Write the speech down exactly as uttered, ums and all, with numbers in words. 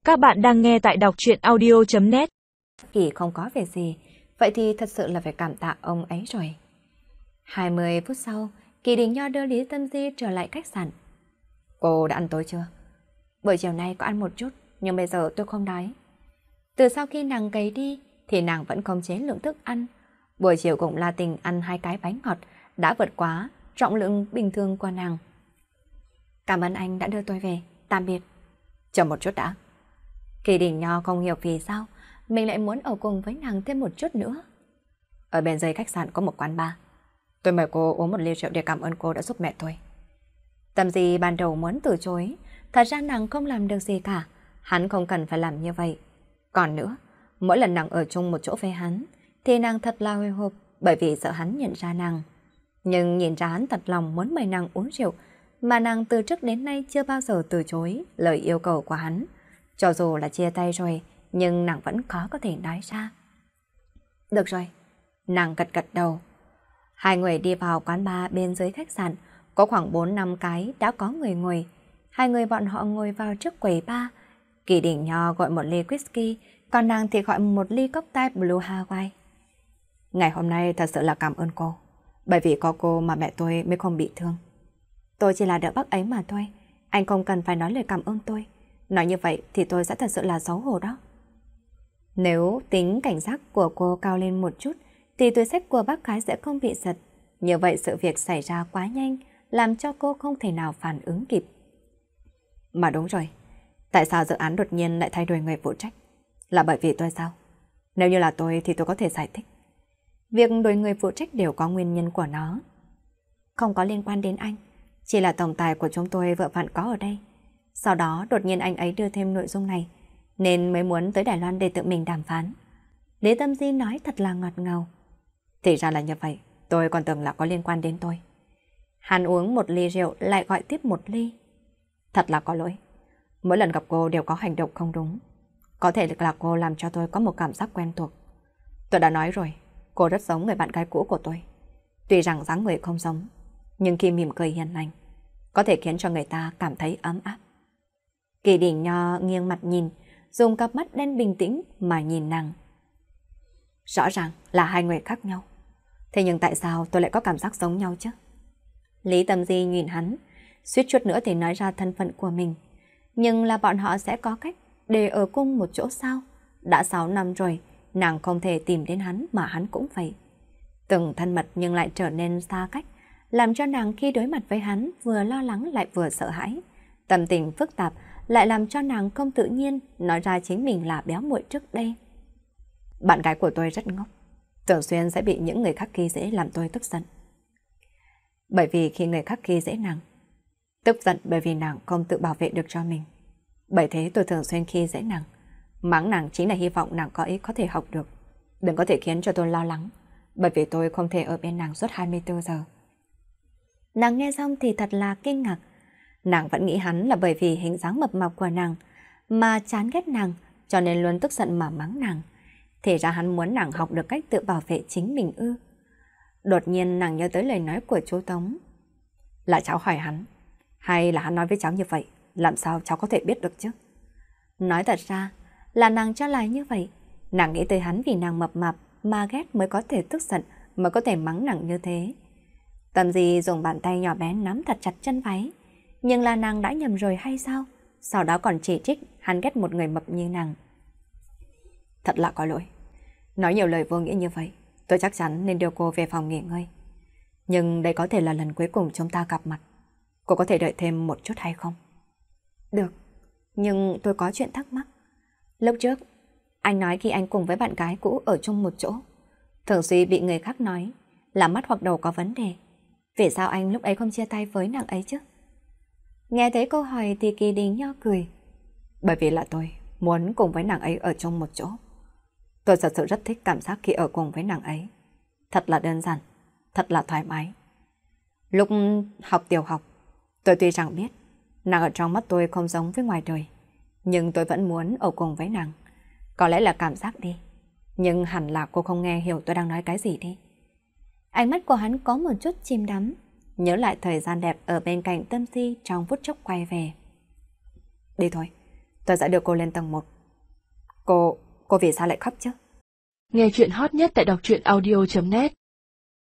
Các bạn đang nghe tại đọc truyện audio chấm net. Kỳ không có việc gì, vậy thì thật sự là phải cảm tạ ông ấy rồi. hai mươi phút sau, Kỳ Đình Nho đưa Lý Tâm Di trở lại khách sạn. Cô đã ăn tối chưa? Buổi chiều nay có ăn một chút, nhưng bây giờ tôi không đói. Từ sau khi nàng cấy đi, thì nàng vẫn không chế lượng thức ăn. Buổi chiều cùng La Tình ăn hai cái bánh ngọt đã vượt quá trọng lượng bình thường của nàng. Cảm ơn anh đã đưa tôi về, tạm biệt. Chờ một chút đã. Kỳ Đình Nho không hiểu vì sao mình lại muốn ở cùng với nàng thêm một chút nữa. Ở bên dưới khách sạn có một quán bar. Tôi mời cô uống một ly rượu để cảm ơn cô đã giúp mẹ tôi. Tâm Di ban đầu muốn từ chối, thật ra nàng không làm được gì cả, hắn không cần phải làm như vậy. Còn nữa, mỗi lần nàng ở chung một chỗ với hắn, thì nàng thật là hồi hộp bởi vì sợ hắn nhận ra nàng. Nhưng nhìn ra hắn thật lòng muốn mời nàng uống rượu, mà nàng từ trước đến nay chưa bao giờ từ chối lời yêu cầu của hắn. Cho dù là chia tay rồi, nhưng nàng vẫn khó có thể nói ra. Được rồi, nàng gật gật đầu. Hai người đi vào quán bar bên dưới khách sạn, có khoảng bốn năm cái đã có người ngồi. Hai người bọn họ ngồi vào trước quầy bar. Kỳ Đình Nho gọi một ly whisky, còn nàng thì gọi một ly cocktail Blue Hawaii. Ngày hôm nay thật sự là cảm ơn cô, bởi vì có cô mà mẹ tôi mới không bị thương. Tôi chỉ là đỡ bác ấy mà thôi, anh không cần phải nói lời cảm ơn tôi. Nói như vậy thì tôi sẽ thật sự là xấu hổ đó. Nếu tính cảnh giác của cô cao lên một chút, thì túi xách của bác gái sẽ không bị giật. Như vậy sự việc xảy ra quá nhanh, làm cho cô không thể nào phản ứng kịp. Mà đúng rồi, tại sao dự án đột nhiên lại thay đổi người phụ trách? Là bởi vì tôi sao? Nếu như là tôi thì tôi có thể giải thích. Việc đổi người phụ trách đều có nguyên nhân của nó. Không có liên quan đến anh, chỉ là tổng tài của chúng tôi vừa vặn có ở đây. Sau đó đột nhiên anh ấy đưa thêm nội dung này, nên mới muốn tới Đài Loan để tự mình đàm phán. Lý Tâm Di nói thật là ngọt ngào. Thì ra là như vậy, tôi còn tưởng là có liên quan đến tôi. Hắn uống một ly rượu lại gọi tiếp một ly. Thật là có lỗi. Mỗi lần gặp cô đều có hành động không đúng. Có thể là cô làm cho tôi có một cảm giác quen thuộc. Tôi đã nói rồi, cô rất giống người bạn gái cũ của tôi. Tuy rằng dáng người không giống, nhưng khi mỉm cười hiền lành, có thể khiến cho người ta cảm thấy ấm áp. Kỳ Đình Nho nghiêng mặt nhìn, dùng cặp mắt đen bình tĩnh mà nhìn nàng. Rõ ràng là hai người khác nhau. Thế nhưng tại sao tôi lại có cảm giác giống nhau chứ? Lý Tâm Di nhìn hắn, suýt chút nữa thì nói ra thân phận của mình. Nhưng là bọn họ sẽ có cách để ở cùng một chỗ sao? Đã sáu năm rồi, nàng không thể tìm đến hắn mà hắn cũng vậy. Từng thân mật nhưng lại trở nên xa cách, làm cho nàng khi đối mặt với hắn vừa lo lắng lại vừa sợ hãi. Tâm tình phức tạp lại làm cho nàng không tự nhiên nói ra chính mình là béo muội trước đây. Bạn gái của tôi rất ngốc, thường xuyên sẽ bị những người khác khi dễ làm tôi tức giận. Bởi vì khi người khác khi dễ nàng, tức giận bởi vì nàng không tự bảo vệ được cho mình. Bởi thế tôi thường xuyên khi dễ nàng, mắng nàng chính là hy vọng nàng có ý có thể học được. Đừng có thể khiến cho tôi lo lắng, bởi vì tôi không thể ở bên nàng suốt hai mươi tư giờ. Nàng nghe xong thì thật là kinh ngạc. Nàng vẫn nghĩ hắn là bởi vì hình dáng mập mạp của nàng mà chán ghét nàng, cho nên luôn tức giận mà mắng nàng. Thì ra hắn muốn nàng học được cách tự bảo vệ chính mình ư. Đột nhiên nàng nhớ tới lời nói của chú Tống. Là cháu hỏi hắn, hay là hắn nói với cháu như vậy, làm sao cháu có thể biết được chứ? Nói thật ra là nàng cho là như vậy. Nàng nghĩ tới hắn vì nàng mập mạp mà ghét mới có thể tức giận, mới có thể mắng nàng như thế. Tâm Di dùng bàn tay nhỏ bé nắm thật chặt chân váy. Nhưng là nàng đã nhầm rồi hay sao? Sau đó còn chỉ trích hắn ghét một người mập như nàng. Thật là có lỗi. Nói nhiều lời vô nghĩa như vậy, tôi chắc chắn nên đưa cô về phòng nghỉ ngơi. Nhưng đây có thể là lần cuối cùng chúng ta gặp mặt. Cô có thể đợi thêm một chút hay không? Được, nhưng tôi có chuyện thắc mắc. Lúc trước, anh nói khi anh cùng với bạn gái cũ ở chung một chỗ, thường xuyên bị người khác nói là mắt hoặc đầu có vấn đề. Vì sao anh lúc ấy không chia tay với nàng ấy chứ? Nghe thấy câu hỏi thì Kỳ Đình Nho cười. Bởi vì là tôi muốn cùng với nàng ấy ở chung một chỗ. Tôi thật sự rất thích cảm giác khi ở cùng với nàng ấy. Thật là đơn giản, thật là thoải mái. Lúc học tiểu học, tôi tuy rằng biết nàng ở trong mắt tôi không giống với ngoài đời, nhưng tôi vẫn muốn ở cùng với nàng. Có lẽ là cảm giác đi, nhưng hẳn là cô không nghe hiểu tôi đang nói cái gì đi. Ánh mắt của hắn có một chút chìm đắm, nhớ lại thời gian đẹp ở bên cạnh Tâm Di trong phút chốc quay về. Đi thôi, Tôi sẽ đưa cô lên tầng một. Cô, cô vì sao lại khóc chứ? Nghe chuyện hot nhất tại đọc truyện audio chấm net.